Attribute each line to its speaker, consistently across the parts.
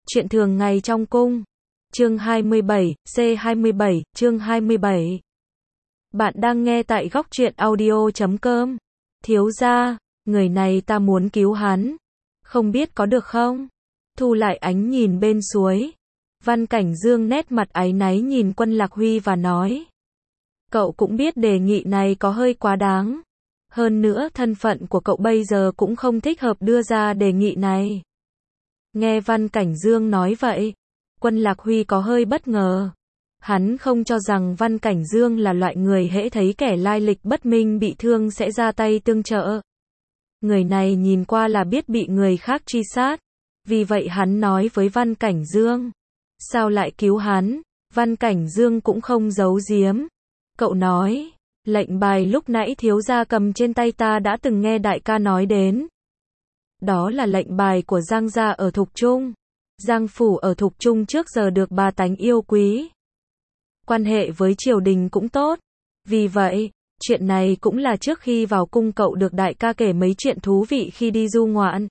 Speaker 1: Chuyện thường ngày trong cung. Chương 27, C27, chương 27. Bạn đang nghe tại góc truyện audio.com. Thiếu gia, người này ta muốn cứu hắn. Không biết có được không? Thu lại ánh nhìn bên suối. Văn Cảnh Dương nét mặt áy náy nhìn Quân Lạc Huy và nói. Cậu cũng biết đề nghị này có hơi quá đáng. Hơn nữa thân phận của cậu bây giờ cũng không thích hợp đưa ra đề nghị này. Nghe Văn Cảnh Dương nói vậy, Quân Lạc Huy có hơi bất ngờ. Hắn không cho rằng Văn Cảnh Dương là loại người hễ thấy kẻ lai lịch bất minh bị thương sẽ ra tay tương trợ. Người này nhìn qua là biết bị người khác truy sát. Vì vậy hắn nói với Văn Cảnh Dương. Sao lại cứu hắn? Văn Cảnh Dương cũng không giấu giếm. Cậu nói, lệnh bài lúc nãy thiếu gia cầm trên tay ta đã từng nghe đại ca nói đến. Đó là lệnh bài của Giang gia ở Thục Trung. Giang phủ ở Thục Trung trước giờ được bà tánh yêu quý. Quan hệ với triều đình cũng tốt. Vì vậy, chuyện này cũng là trước khi vào cung cậu được đại ca kể mấy chuyện thú vị khi đi du ngoạn.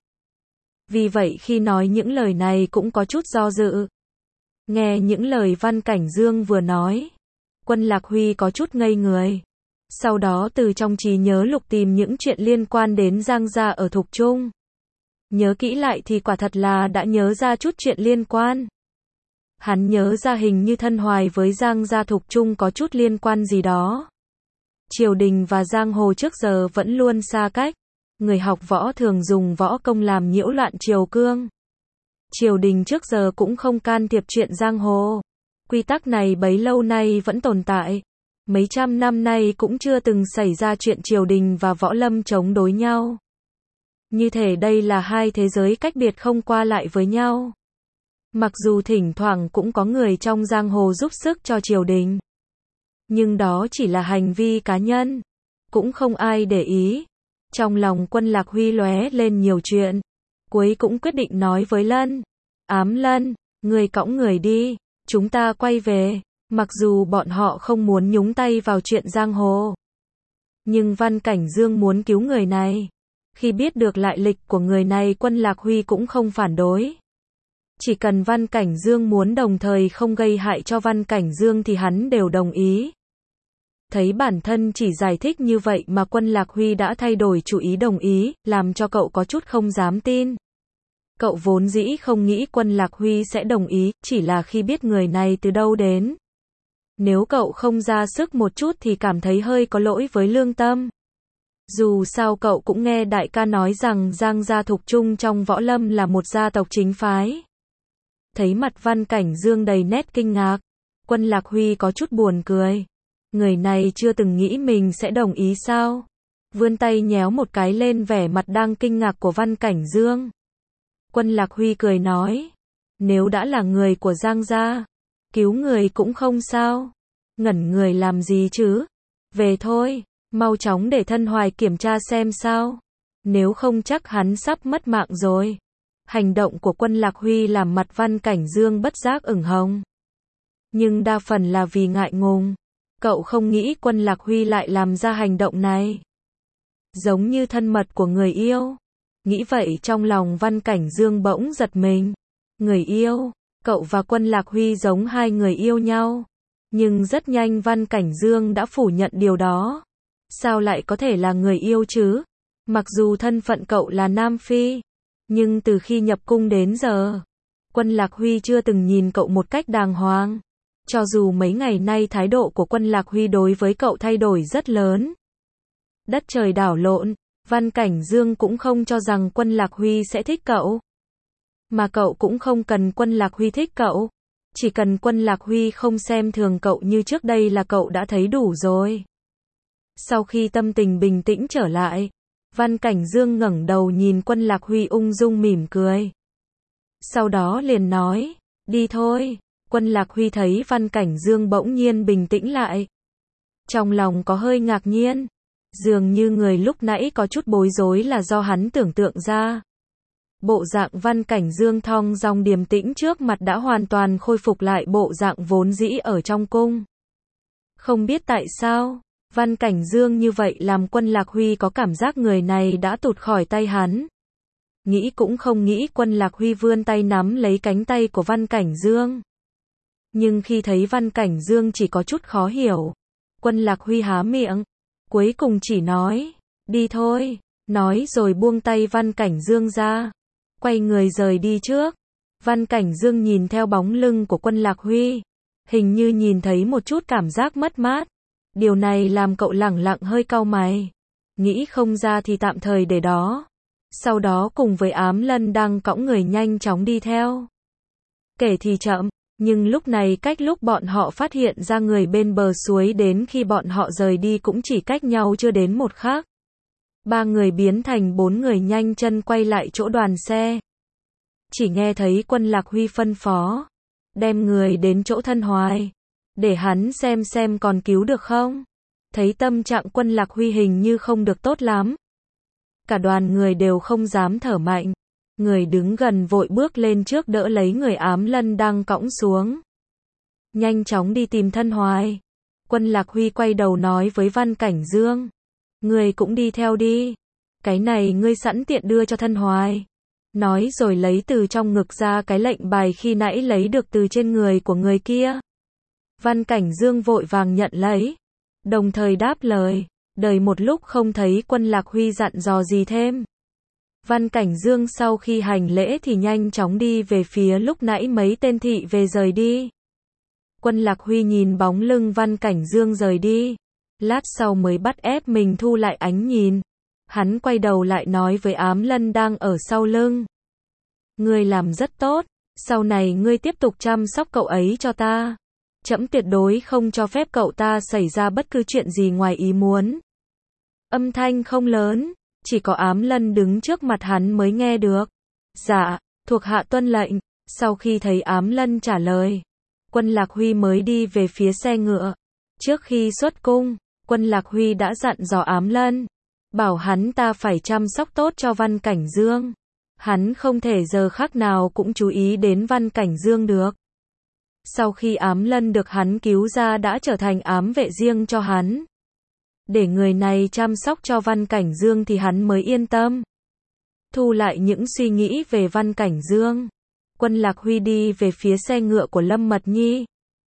Speaker 1: Vì vậy khi nói những lời này cũng có chút do dự. Nghe những lời Văn Cảnh Dương vừa nói, Quân Lạc Huy có chút ngây người. Sau đó từ trong trí nhớ lục tìm những chuyện liên quan đến Giang gia ở Thục Trung. Nhớ kỹ lại thì quả thật là đã nhớ ra chút chuyện liên quan. Hắn nhớ ra hình như Thân Hoài với Giang gia Thục Trung có chút liên quan gì đó. Triều đình và giang hồ trước giờ vẫn luôn xa cách. Người học võ thường dùng võ công làm nhiễu loạn triều cương. Triều đình trước giờ cũng không can thiệp chuyện giang hồ. Quy tắc này bấy lâu nay vẫn tồn tại. Mấy trăm năm nay cũng chưa từng xảy ra chuyện triều đình và võ lâm chống đối nhau. Như thể đây là hai thế giới cách biệt không qua lại với nhau. Mặc dù thỉnh thoảng cũng có người trong giang hồ giúp sức cho triều đình. Nhưng đó chỉ là hành vi cá nhân. Cũng không ai để ý. Trong lòng Quân Lạc Huy lóe lên nhiều chuyện. Cuối cũng quyết định nói với Lân. Ám Lân, người cõng người đi. Chúng ta quay về. Mặc dù bọn họ không muốn nhúng tay vào chuyện giang hồ. Nhưng Văn Cảnh Dương muốn cứu người này. Khi biết được lại lịch của người này Quân Lạc Huy cũng không phản đối. Chỉ cần Văn Cảnh Dương muốn đồng thời không gây hại cho Văn Cảnh Dương thì hắn đều đồng ý. Thấy bản thân chỉ giải thích như vậy mà Quân Lạc Huy đã thay đổi chủ ý đồng ý, làm cho cậu có chút không dám tin. Cậu vốn dĩ không nghĩ Quân Lạc Huy sẽ đồng ý, chỉ là khi biết người này từ đâu đến. Nếu cậu không ra sức một chút thì cảm thấy hơi có lỗi với lương tâm. Dù sao cậu cũng nghe đại ca nói rằng Giang gia Thục Trung trong võ lâm là một gia tộc chính phái. Thấy mặt Văn Cảnh Dương đầy nét kinh ngạc, Quân Lạc Huy có chút buồn cười. Người này chưa từng nghĩ mình sẽ đồng ý sao? Vươn tay nhéo một cái lên vẻ mặt đang kinh ngạc của Văn Cảnh Dương. Quân Lạc Huy cười nói, nếu đã là người của Giang gia, cứu người cũng không sao. Ngẩn người làm gì chứ? Về thôi, mau chóng để Thân Hoài kiểm tra xem sao. Nếu không chắc hắn sắp mất mạng rồi. Hành động của Quân Lạc Huy làm mặt Văn Cảnh Dương bất giác ửng hồng. Nhưng đa phần là vì ngại ngùng. Cậu không nghĩ Quân Lạc Huy lại làm ra hành động này. Giống như thân mật của người yêu. Nghĩ vậy trong lòng Văn Cảnh Dương bỗng giật mình. Người yêu, cậu và Quân Lạc Huy giống hai người yêu nhau. Nhưng rất nhanh Văn Cảnh Dương đã phủ nhận điều đó. Sao lại có thể là người yêu chứ? Mặc dù thân phận cậu là Nam Phi. Nhưng từ khi nhập cung đến giờ, Quân Lạc Huy chưa từng nhìn cậu một cách đàng hoàng. Cho dù mấy ngày nay thái độ của Quân Lạc Huy đối với cậu thay đổi rất lớn. Đất trời đảo lộn, Văn Cảnh Dương cũng không cho rằng Quân Lạc Huy sẽ thích cậu. Mà cậu cũng không cần Quân Lạc Huy thích cậu. Chỉ cần Quân Lạc Huy không xem thường cậu như trước đây là cậu đã thấy đủ rồi. Sau khi tâm tình bình tĩnh trở lại, Văn Cảnh Dương ngẩng đầu nhìn Quân Lạc Huy ung dung mỉm cười. Sau đó liền nói, đi thôi. Quân Lạc Huy thấy Văn Cảnh Dương bỗng nhiên bình tĩnh lại. Trong lòng có hơi ngạc nhiên. Dường như người lúc nãy có chút bối rối là do hắn tưởng tượng ra. Bộ dạng Văn Cảnh Dương thong dong điềm tĩnh trước mặt đã hoàn toàn khôi phục lại bộ dạng vốn dĩ ở trong cung. Không biết tại sao, Văn Cảnh Dương như vậy làm Quân Lạc Huy có cảm giác người này đã tụt khỏi tay hắn. nghĩ cũng không nghĩ Quân Lạc Huy vươn tay nắm lấy cánh tay của Văn Cảnh Dương. Nhưng khi thấy Văn Cảnh Dương chỉ có chút khó hiểu, Quân Lạc Huy há miệng, cuối cùng chỉ nói, đi thôi, nói rồi buông tay Văn Cảnh Dương ra, quay người rời đi trước. Văn Cảnh Dương nhìn theo bóng lưng của Quân Lạc Huy, hình như nhìn thấy một chút cảm giác mất mát. Điều này làm cậu lẳng lặng hơi cau mày, nghĩ không ra thì tạm thời để đó. Sau đó cùng với Ám Lân đang cõng người nhanh chóng đi theo. Kể thì chậm, nhưng lúc này cách lúc bọn họ phát hiện ra người bên bờ suối đến khi bọn họ rời đi cũng chỉ cách nhau chưa đến một khắc. 3 người biến thành 4 người nhanh chân quay lại chỗ đoàn xe. Chỉ nghe thấy Quân Lạc Huy phân phó, đem người đến chỗ Thân Hoài, để hắn xem còn cứu được không. Thấy tâm trạng Quân Lạc Huy hình như không được tốt lắm. Cả đoàn người đều không dám thở mạnh. Người đứng gần vội bước lên trước đỡ lấy người Ám Lân đang cõng xuống. Nhanh chóng đi tìm Thân Hoài. Quân Lạc Huy quay đầu nói với Văn Cảnh Dương, người cũng đi theo đi. Cái này ngươi sẵn tiện đưa cho Thân Hoài. Nói rồi lấy từ trong ngực ra cái lệnh bài khi nãy lấy được từ trên người của người kia. Văn Cảnh Dương vội vàng nhận lấy, đồng thời đáp lời. Đợi một lúc không thấy Quân Lạc Huy dặn dò gì thêm. Văn Cảnh Dương sau khi hành lễ thì nhanh chóng đi về phía lúc nãy mấy tên thị về rời đi. Quân Lạc Huy nhìn bóng lưng Văn Cảnh Dương rời đi, lát sau mới bắt ép mình thu lại ánh nhìn. Hắn quay đầu lại nói với Ám Lân đang ở sau lưng. Ngươi làm rất tốt, sau này ngươi tiếp tục chăm sóc cậu ấy cho ta. Trẫm tuyệt đối không cho phép cậu ta xảy ra bất cứ chuyện gì ngoài ý muốn. Âm thanh không lớn, chỉ có Ám Lân đứng trước mặt hắn mới nghe được. Dạ, thuộc hạ tuân lệnh. Sau khi thấy Ám Lân trả lời, Quân Lạc Huy mới đi về phía xe ngựa. Trước khi xuất cung, Quân Lạc Huy đã dặn dò Ám Lân, bảo hắn ta phải chăm sóc tốt cho Văn Cảnh Dương. Hắn không thể giờ khắc nào cũng chú ý đến Văn Cảnh Dương được. Sau khi Ám Lân được hắn cứu ra đã trở thành ám vệ riêng cho hắn. Để người này chăm sóc cho Văn Cảnh Dương thì hắn mới yên tâm. Thu lại những suy nghĩ về Văn Cảnh Dương, Quân Lạc Huy đi về phía xe ngựa của Lâm Mật Nhi.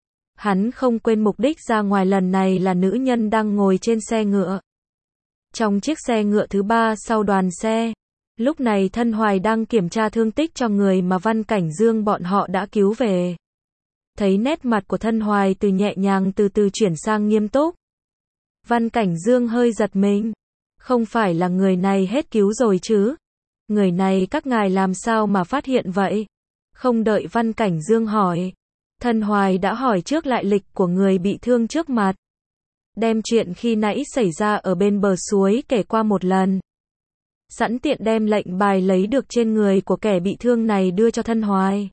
Speaker 1: Hắn không quên mục đích ra ngoài lần này là nữ nhân đang ngồi trên xe ngựa. Trong chiếc xe ngựa thứ 3 sau đoàn xe, lúc này Thân Hoài đang kiểm tra thương tích cho người mà Văn Cảnh Dương bọn họ đã cứu về. Thấy nét mặt của Thân Hoài từ nhẹ nhàng từ từ chuyển sang nghiêm túc. Văn Cảnh Dương hơi giật mình. Không phải là người này hết cứu rồi chứ? Người này các ngài làm sao mà phát hiện vậy? Không đợi Văn Cảnh Dương hỏi, Thân Hoài đã hỏi trước lại lịch của người bị thương trước mặt. Đem chuyện khi nãy xảy ra ở bên bờ suối kể qua một lần. Sẵn tiện đem lệnh bài lấy được trên người của kẻ bị thương này đưa cho Thân Hoài.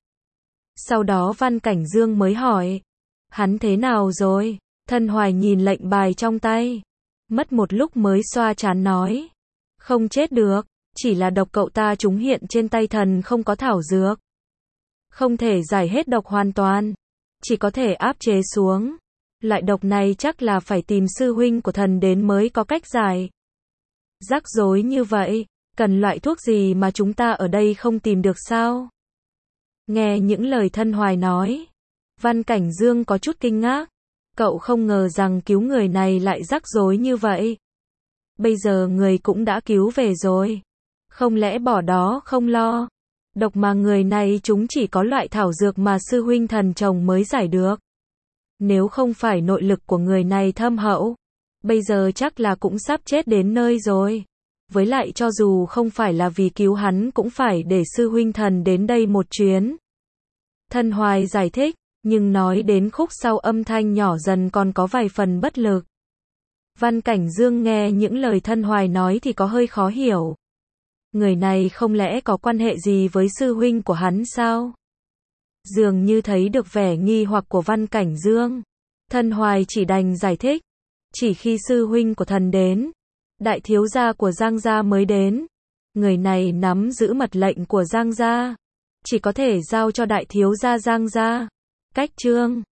Speaker 1: Sau đó Văn Cảnh Dương mới hỏi, hắn thế nào rồi? Thân Hoài nhìn lệnh bài trong tay, mất một lúc mới xoa trán nói, không chết được, chỉ là độc cậu ta trúng hiện trên tay thần không có thảo dược. Không thể giải hết độc hoàn toàn, chỉ có thể áp chế xuống. Loại độc này chắc là phải tìm sư huynh của thần đến mới có cách giải. Rắc rối như vậy, cần loại thuốc gì mà chúng ta ở đây không tìm được sao? Nghe những lời Thân Hoài nói, Văn Cảnh Dương có chút kinh ngạc. Cậu không ngờ rằng cứu người này lại rắc rối như vậy. Bây giờ người cũng đã cứu về rồi. Không lẽ bỏ đó không lo? Độc mà người này chúng chỉ có loại thảo dược mà sư huynh thần chồng mới giải được. Nếu không phải nội lực của người này thâm hậu, bây giờ chắc là cũng sắp chết đến nơi rồi. Với lại cho dù không phải là vì cứu hắn cũng phải để sư huynh thần đến đây một chuyến. Thân Hoài giải thích, nhưng nói đến khúc sau âm thanh nhỏ dần còn có vài phần bất lực. Văn Cảnh Dương nghe những lời Thân Hoài nói thì có hơi khó hiểu. Người này không lẽ có quan hệ gì với sư huynh của hắn sao? Dường như thấy được vẻ nghi hoặc của Văn Cảnh Dương, Thân Hoài chỉ đành giải thích. Chỉ khi sư huynh của thần đến, đại thiếu gia của Giang gia mới đến. Người này nắm giữ mật lệnh của Giang gia, chỉ có thể giao cho đại thiếu gia Giang gia. Cách chương